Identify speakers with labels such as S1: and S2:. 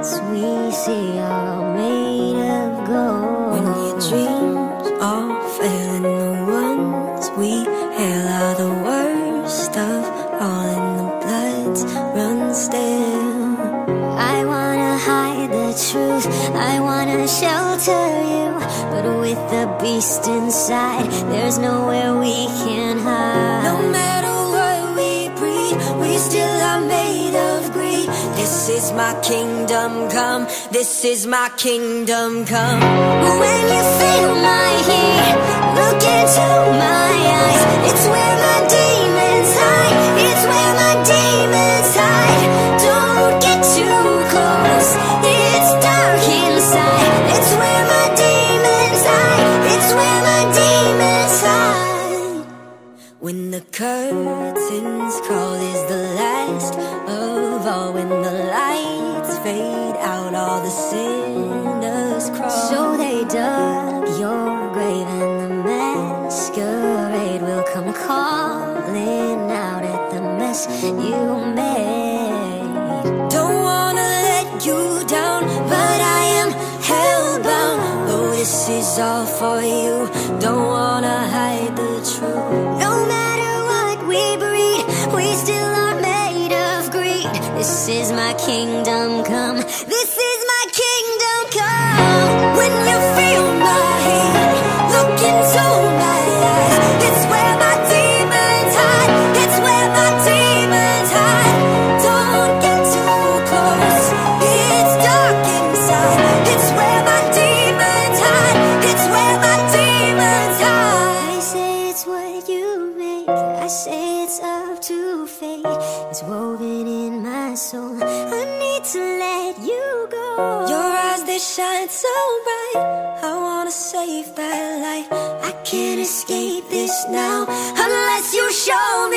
S1: diamonds we see are all made of gold.
S2: When your dreams all fail and the ones we hail are the worst of all, and the bloods run still.
S1: I wanna hide the truth, I wanna shelter you, but with the beast inside, there's nowhere we can hide.
S2: No matter what we breed, we still are made of greed. This is my kingdom come, this is my kingdom come.
S1: When you feel my heat, look into my eyes. It's where my demons hide, it's where my demons hide. Don't get too close, it's dark inside. It's where my demons hide, it's where my demons hide.
S2: When the curtains call is the last of all. When the lights fade out, all the sinners crawl.
S1: So they dug your grave and the masquerade will come calling out at the mess you made.
S2: Don't wanna let you down, but I am hellbound. Oh, this is all for you, don't wanna hide the truth.
S1: No matter what we breed, we still are made of greed. This is my kingdom come, this is my kingdom come.
S2: When you feel my heat, look into my eyes. It's where my demons hide, it's where my demons hide. Don't get too close, it's dark inside. It's where my demons hide, it's where my demons hide.
S1: I say it's what you make, I say it's up to fate. It's woven in my soul, I need to let you go.
S2: Your eyes, they shine so bright, I wanna save that light. I can't escape this now unless you show me